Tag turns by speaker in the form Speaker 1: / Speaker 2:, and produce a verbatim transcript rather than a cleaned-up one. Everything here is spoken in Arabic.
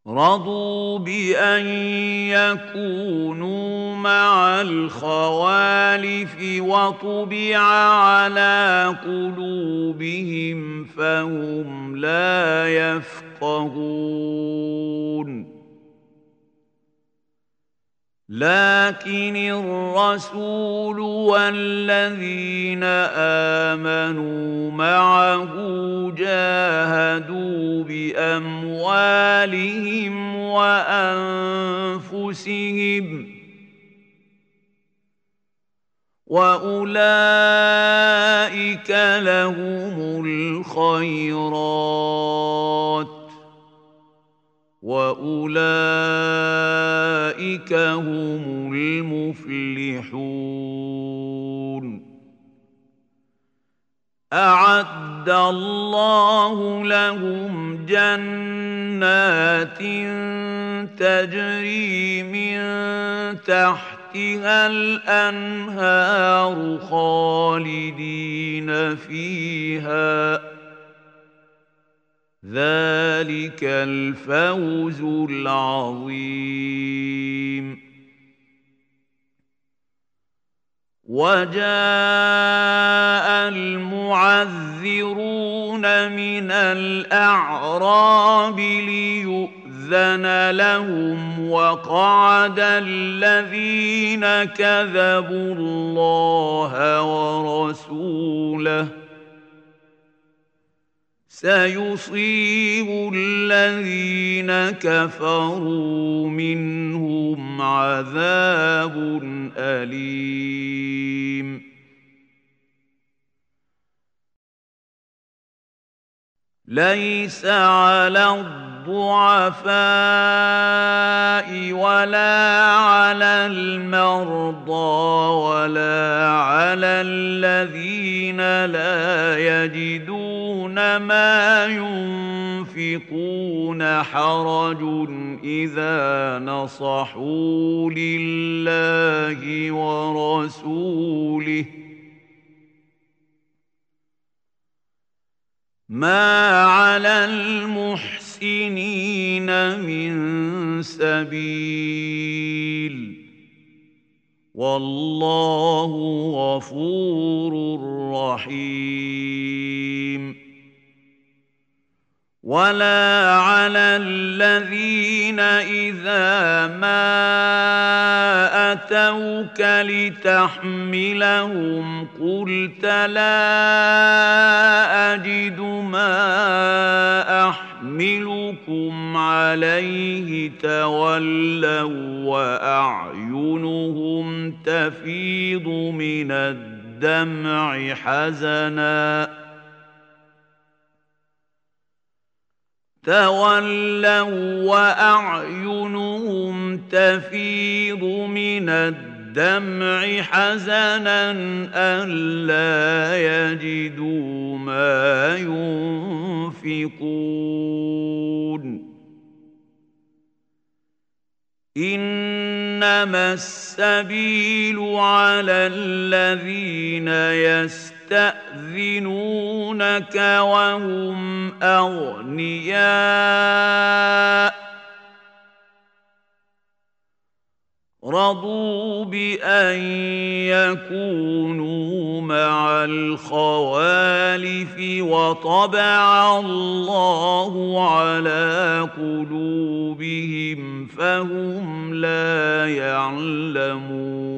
Speaker 1: رضوا بأن يكونوا مع الخوالف وطبع على قلوبهم فهم لا يفقهون لكن الرسول والذين آمنوا معه جاهدوا بأموالهم وأنفسهم وأولئك لهم الخيرات وأولئك هم المفلحون أعد الله لهم جنات تجري من تحتها الأنهار خالدين فيها ذلك الفوز العظيم وجاء المعذرون من الأعراب ليؤذن لهم وقعد الذين كذبوا الله ورسوله سيصيب الذين كفروا منهم عذاب أليم ليس على الضعفاء ولا على المرضى ولا على الذين لا يجدون ما ينفقون حرج إذا نصحوا لله ورسوله ما على المحسنين من سبيل والله غفور رحيم ولا على الذين إذا ما أتوك لتحملهم قلت لا أجد ما أحملكم عليه تولوا وأعينهم تفيض من الدمع حزناً تولوا وأعينهم تفيض من الدمع حزنا ألا يجدوا ما ينفقون إنما السبيل على الذين يستأذنونك وهم أغنياء رضوا بأن يكونوا مع الخوالف وطبع الله على قلوبهم فهم لا يعلمون